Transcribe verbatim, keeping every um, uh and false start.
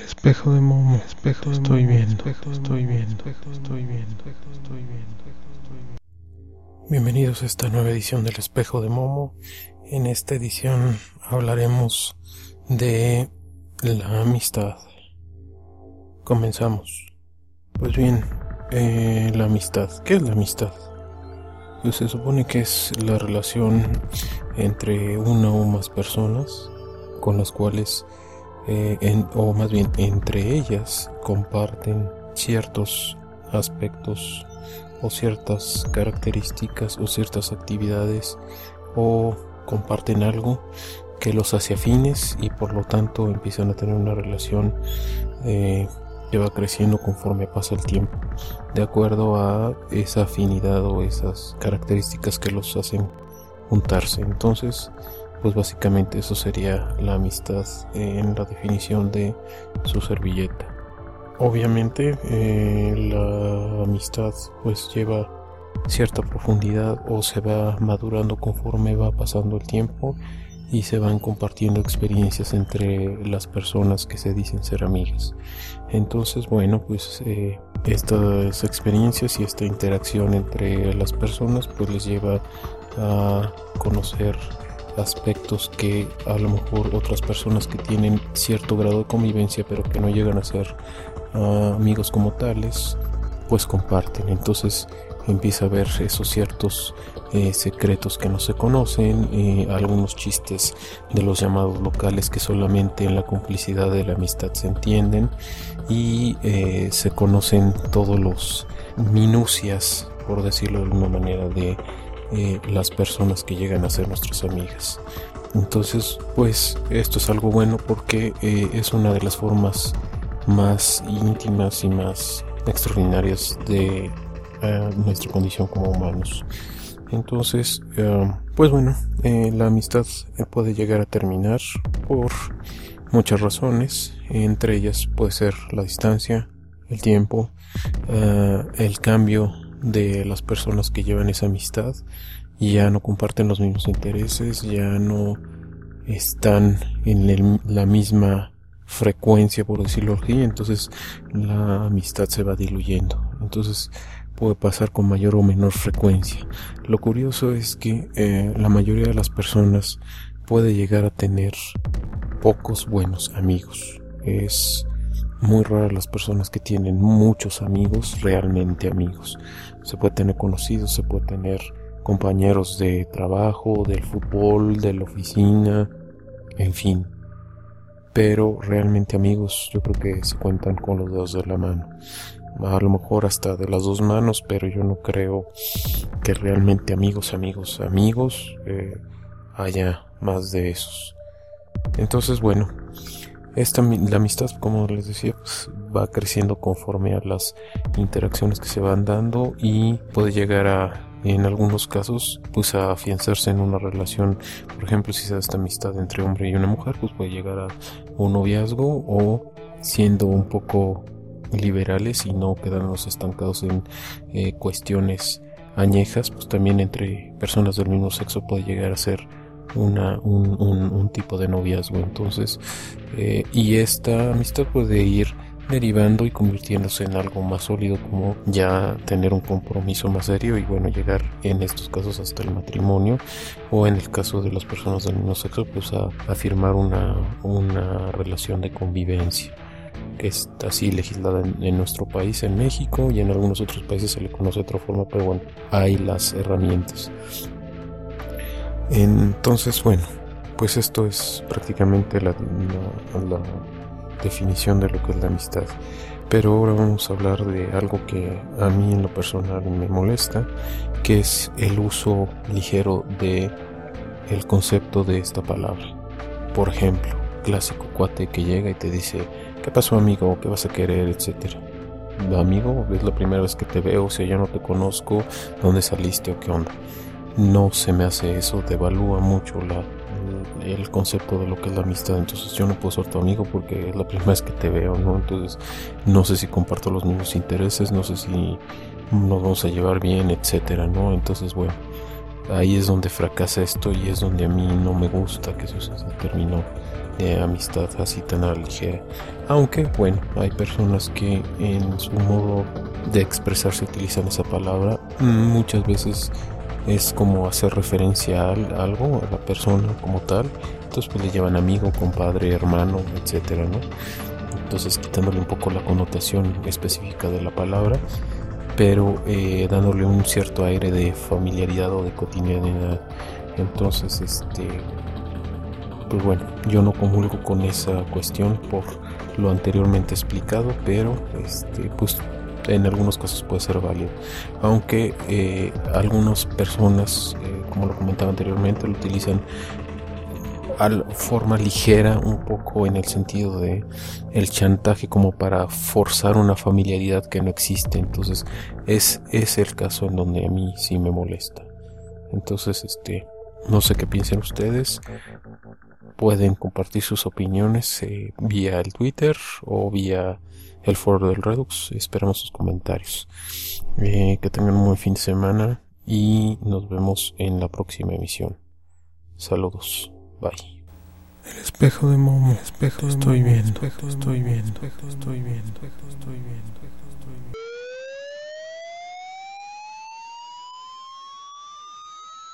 Espejo de Momo, espejo de estoy viendo, estoy viendo, estoy viendo, estoy viendo. Bienvenidos a esta nueva edición del Espejo de Momo. En esta edición hablaremos de la amistad. Comenzamos. Pues bien, eh, la amistad. ¿Qué es la amistad? Pues se supone que es la relación entre una o más personas con las cuales Eh, en, o más bien entre ellas comparten ciertos aspectos o ciertas características o ciertas actividades o comparten algo que los hace afines y por lo tanto empiezan a tener una relación eh, que va creciendo conforme pasa el tiempo, de acuerdo a esa afinidad o esas características que los hacen juntarse. Entonces, pues básicamente eso sería la amistad en la definición de su servilleta. Obviamente eh, la amistad pues lleva cierta profundidad o se va madurando conforme va pasando el tiempo y se van compartiendo experiencias entre las personas que se dicen ser amigas. Entonces, bueno, pues eh, estas experiencias y esta interacción entre las personas pues les lleva a conocer aspectos que a lo mejor otras personas que tienen cierto grado de convivencia pero que no llegan a ser uh, amigos como tales pues comparten. Entonces empieza a haber esos ciertos eh, secretos que no se conocen, eh, algunos chistes de los llamados locales que solamente en la complicidad de la amistad se entienden y eh, se conocen todos los minucias, por decirlo de alguna manera, de Eh, las personas que llegan a ser nuestras amigas. Entonces, pues esto es algo bueno porque eh, es una de las formas más íntimas y más extraordinarias de uh, nuestra condición como humanos. Entonces, uh, pues bueno, eh, la amistad puede llegar a terminar por muchas razones. Entre ellas puede ser la distancia, el tiempo, uh, el cambio de las personas que llevan esa amistad, ya no comparten los mismos intereses, ya no están en el, la misma frecuencia, por decirlo así, entonces la amistad se va diluyendo. Entonces puede pasar con mayor o menor frecuencia. Lo curioso es que eh, la mayoría de las personas puede llegar a tener pocos buenos amigos. Es muy raras las personas que tienen muchos amigos, realmente amigos. Se puede tener conocidos, se puede tener compañeros de trabajo, del fútbol, de la oficina, en fin. Pero realmente amigos, yo creo que se cuentan con los dedos de la mano. A lo mejor hasta de las dos manos, pero yo no creo que realmente amigos, amigos, amigos eh, haya más de esos. Entonces, bueno, Esta, la amistad, como les decía, pues, va creciendo conforme a las interacciones que se van dando y puede llegar a, en algunos casos, pues a afianzarse en una relación. Por ejemplo, si se da esta amistad entre hombre y una mujer, pues puede llegar a un noviazgo, o siendo un poco liberales y no quedarnos estancados en eh, cuestiones añejas, pues también entre personas del mismo sexo puede llegar a ser Una, un, un, un tipo de noviazgo. Entonces eh, y esta amistad puede ir derivando y convirtiéndose en algo más sólido, como ya tener un compromiso más serio y bueno, llegar en estos casos hasta el matrimonio, o en el caso de las personas del mismo sexo pues a, a firmar una, una relación de convivencia, que es así legislada en, en nuestro país, en México, y en algunos otros países se le conoce de otra forma, pero bueno, hay las herramientas. Entonces, bueno, pues esto es prácticamente la, la, la definición de lo que es la amistad. Pero ahora vamos a hablar de algo que a mí en lo personal me molesta, que es el uso ligero de el concepto de esta palabra. Por ejemplo, clásico cuate que llega y te dice: ¿qué pasó, amigo? ¿Qué vas a querer? Etcétera. Amigo, es la primera vez que te veo, o sea, yo no te conozco, ¿dónde saliste o qué onda? No se me hace eso, devalúa mucho la, el, el concepto de lo que es la amistad. Entonces yo no puedo ser tu amigo porque es la primera vez que te veo, ¿no? Entonces no sé si comparto los mismos intereses, no sé si nos vamos a llevar bien, etcétera, ¿no? Entonces, bueno, ahí es donde fracasa esto y es donde a mí no me gusta que eso se terminó de amistad así tan a la ligera. Aunque bueno, hay personas que en su modo de expresarse utilizan esa palabra. Muchas veces es como hacer referencia a algo, a la persona como tal. Entonces pues le llaman amigo, compadre, hermano, etcétera, ¿no? Entonces quitándole un poco la connotación específica de la palabra, pero eh, dándole un cierto aire de familiaridad o de cotidianidad. Entonces, este, pues bueno, yo no comulgo con esa cuestión por lo anteriormente explicado, pero este, pues en algunos casos puede ser válido, aunque eh, algunas personas, eh, como lo comentaba anteriormente, lo utilizan a forma ligera, un poco en el sentido de el chantaje, como para forzar una familiaridad que no existe. Entonces es, es el caso en donde a mí sí me molesta. Entonces este no sé qué piensen ustedes. Pueden compartir sus opiniones eh, vía el Twitter o vía el foro del Redux. Esperamos sus comentarios. Eh, que tengan un buen fin de semana y nos vemos en la próxima emisión. Saludos. Bye. El espejo de Momo, espejo, estoy viendo, espejo, estoy viendo, estoy viendo, estoy viendo.